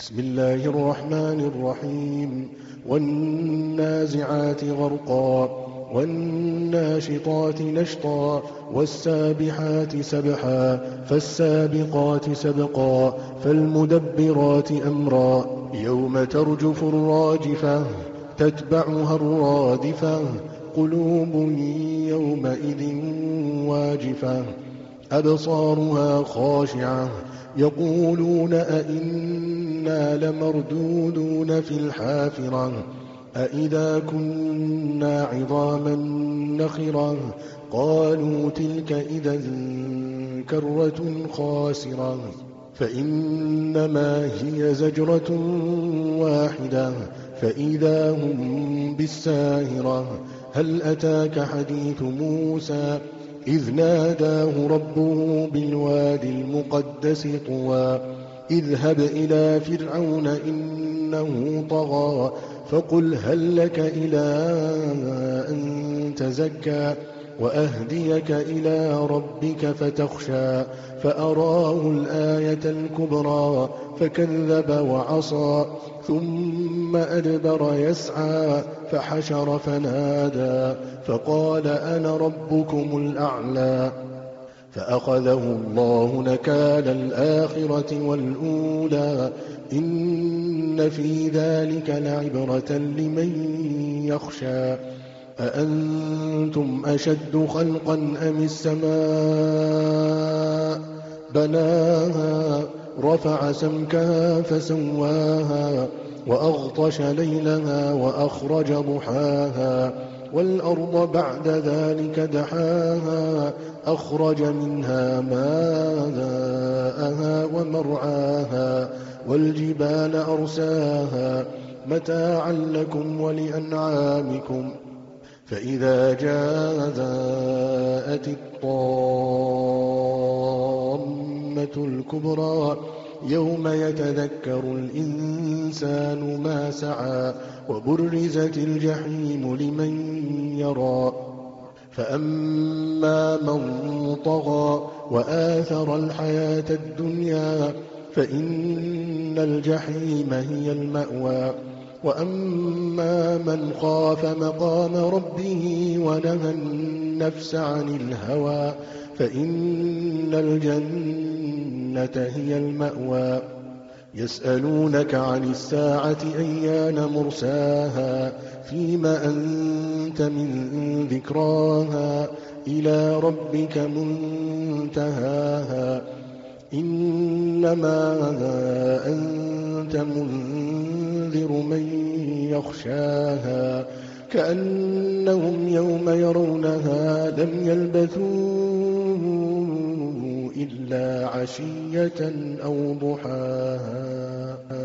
بسم الله الرحمن الرحيم. والنازعات غرقا والناشطات نشطا والسابحات سبحا فالسابقات سبقا فالمدبرات أمرا يوم ترجف الراجفة تتبعها الرادفة قلوب يومئذ واجفة أبصارها خاشعة يقولون أئنا لمردودون في الحافرة أئذا كنا عظاما نخرة قالوا تلك إذا كرة خاسرة فإنما هي زجرة واحدة فإذا هم بالساهرة هل أتاك حديث موسى إذ ناداه ربه بالوادي المقدس طوى اذهب إلى فرعون إنه طغى فقل هل لك إلى أن تزكى وأهديك إلى ربك فتخشى فأراه الآية الكبرى فكذب وعصى ثم أدبر يسعى فحشر فنادى فقال أنا ربكم الأعلى فأخذه الله نكال الآخرة والأولى إن في ذلك لعبرة لمن يخشى أأنتم أشد خلقا أم السماء بناها رفع سمكها فسواها وأغطش ليلها وأخرج ضحاها والأرض بعد ذلك دحاها أخرج منها ماءها ومرعاها والجبال أرساها متاعا لكم ولأنعامكم فإذا جاءت الطامة الكبرى يوم يتذكر الإنسان ما سعى وبرزت الجحيم لمن يرى فأما من طغى وآثر الحياة الدنيا فإن الجحيم هي المأوى وأما من خاف مقام ربه ونهى النفس عن الهوى فإن الجنة هي المأوى يسألونك عن الساعة أيان مرساها فيما أنت من ذكراها إلى ربك منتهاها إنما أنت منذر من يخشاها كأنهم يوم يرونها لم يلبثوا إلا عشية أو ضحاها.